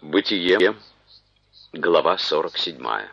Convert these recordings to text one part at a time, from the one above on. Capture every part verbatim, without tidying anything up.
Бытие, глава сорок седьмая.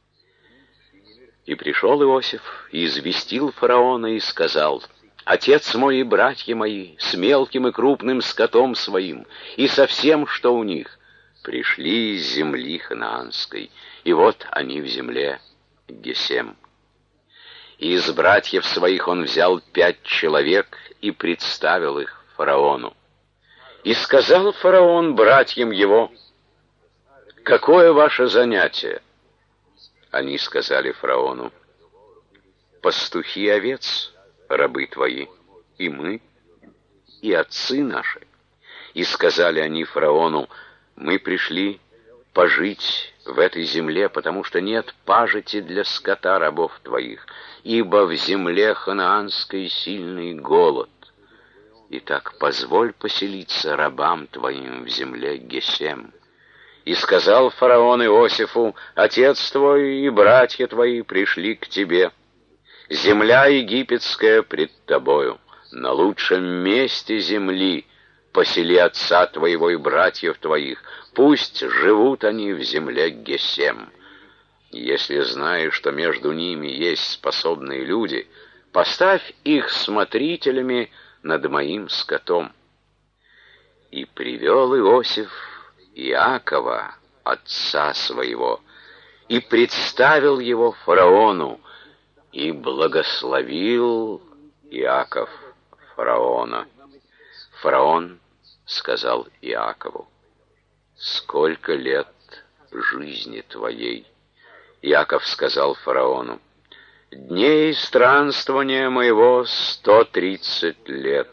И пришел Иосиф, и известил фараона, и сказал: «Отец мой и братья мои, с мелким и крупным скотом своим, и со всем, что у них, пришли из земли ханаанской, и вот они в земле Гесем». И из братьев своих он взял пять человек и представил их фараону. И сказал фараон братьям его: «Какое ваше занятие?» Они сказали фараону: «Пастухи овец, рабы твои, и мы, и отцы наши». И сказали они фараону: «Мы пришли пожить в этой земле, потому что нет пажити для скота рабов твоих, ибо в земле ханаанской сильный голод. Итак, позволь поселиться рабам твоим в земле Гесем». И сказал фараон Иосифу: «Отец твой и братья твои пришли к тебе. Земля египетская пред тобою. На лучшем месте земли посели отца твоего и братьев твоих. Пусть живут они в земле Гесем. Если знаешь, что между ними есть способные люди, поставь их смотрителями над моим скотом». И привел Иосиф Иакова, отца своего, и представил его фараону, и благословил Иаков фараона. Фараон сказал Иакову: «Сколько лет жизни твоей?» Иаков сказал фараону: «Дней странствования моего сто тридцать лет.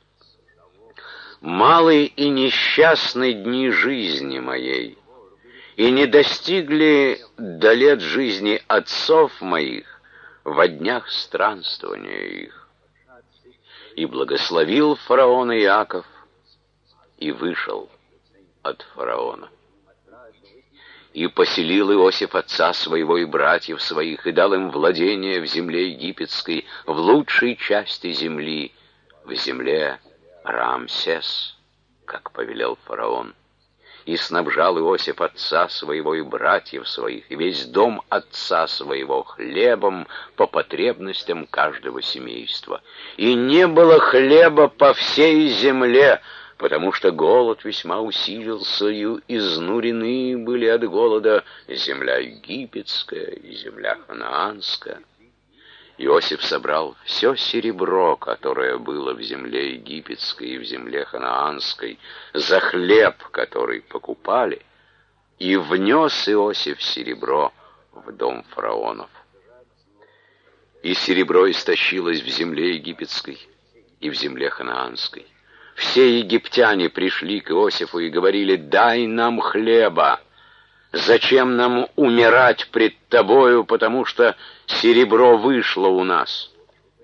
Малы и несчастны дни жизни моей, и не достигли до лет жизни отцов моих во днях странствования их». И благословил фараон Иаков, и вышел от фараона. И поселил Иосиф отца своего и братьев своих, и дал им владение в земле египетской, в лучшей части земли, в земле Рамсес, как повелел фараон. И снабжал Иосиф отца своего и братьев своих, и весь дом отца своего хлебом по потребностям каждого семейства. И не было хлеба по всей земле, потому что голод весьма усилился, и изнурены были от голода земля египетская и земля ханаанская. Иосиф собрал все серебро, которое было в земле египетской и в земле ханаанской, за хлеб, который покупали, и внес Иосиф серебро в дом фараонов. И серебро истощилось в земле египетской и в земле ханаанской. Все египтяне пришли к Иосифу и говорили: «Дай нам хлеба! Зачем нам умирать пред тобою, потому что серебро вышло у нас?»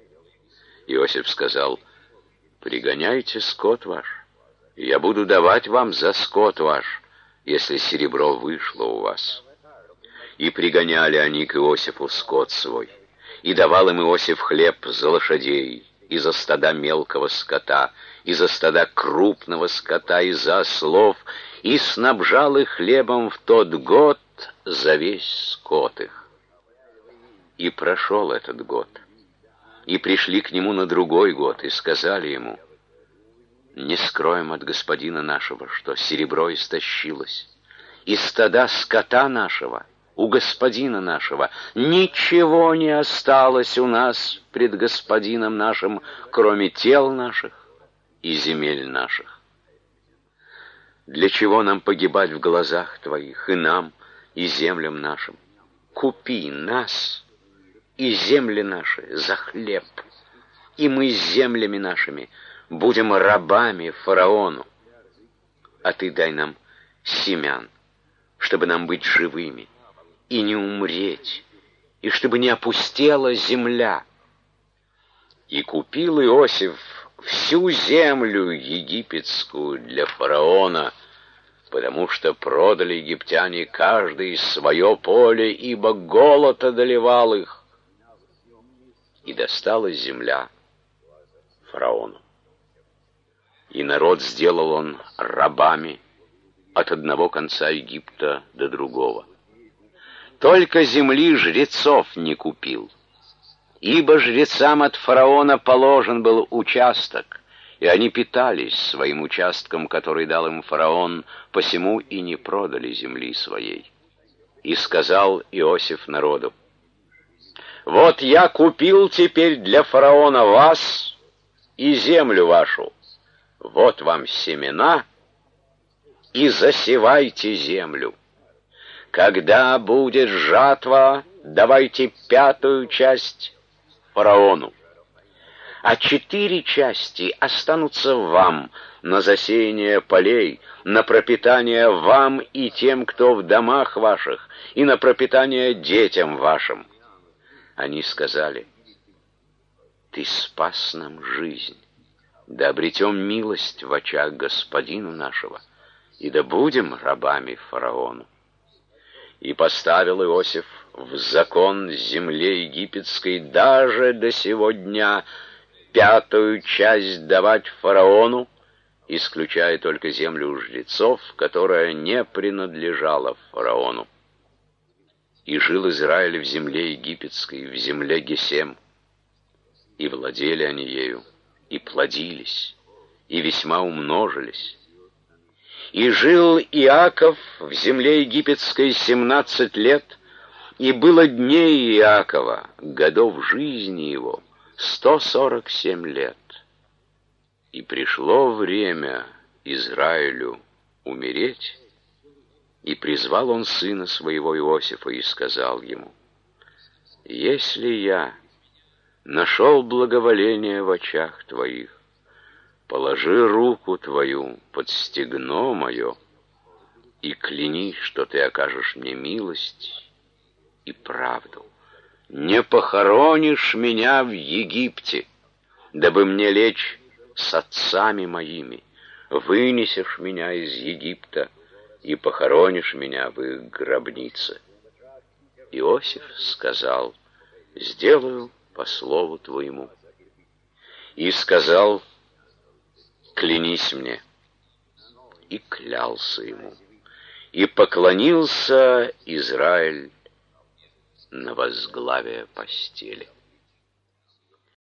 Иосиф сказал: «Пригоняйте скот ваш, и я буду давать вам за скот ваш, если серебро вышло у вас». И пригоняли они к Иосифу скот свой, и давал им Иосиф хлеб за лошадей, и за стада мелкого скота, и за стада крупного скота, и за ослов, и снабжал их хлебом в тот год за весь скот их. И прошел этот год, и пришли к нему на другой год, и сказали ему: «Не скроем от господина нашего, что серебро истощилось, и стада скота нашего у господина нашего ничего не осталось у нас пред господином нашим, кроме тел наших и земель наших. Для чего нам погибать в глазах твоих, и нам, и землям нашим? Купи нас и земли наши за хлеб, и мы с землями нашими будем рабами фараону. А ты дай нам семян, чтобы нам быть живыми и не умереть, и чтобы не опустела земля». И купил Иосиф всю землю египетскую для фараона, потому что продали египтяне каждый свое поле, ибо голод одолевал их. И досталась земля фараону. И народ сделал он рабами от одного конца Египта до другого. Только земли жрецов не купил, ибо жрецам от фараона положен был участок, и они питались своим участком, который дал им фараон, посему и не продали земли своей. И сказал Иосиф народу: «Вот я купил теперь для фараона вас и землю вашу. Вот вам семена, и засевайте землю. Когда будет жатва, давайте пятую часть фараону, а четыре части останутся вам на засеяние полей, на пропитание вам и тем, кто в домах ваших, и на пропитание детям вашим». Они сказали: «Ты спас нам жизнь, да обретем милость в очах господину нашего, и да будем рабами фараону». И поставил Иосиф в закон земле египетской даже до сего дня пятую часть давать фараону, исключая только землю жрецов, которая не принадлежала фараону. И жил Израиль в земле египетской, в земле Гесем, и владели они ею, и плодились, и весьма умножились. И жил Иаков в земле египетской семнадцать лет, и было дней Иакова, годов жизни его, сто сорок семь лет. И пришло время Израилю умереть, и призвал он сына своего Иосифа и сказал ему: «Если я нашел благоволение в очах твоих, положи руку твою под стегно мое и клянись, что ты окажешь мне милость и правду. Не похоронишь меня в Египте, дабы мне лечь с отцами моими, вынесешь меня из Египта и похоронишь меня в их гробнице». Иосиф сказал: «Сделаю по слову твоему». И сказал: «Клянись мне». И клялся ему. И поклонился Израиль на возглавие постели.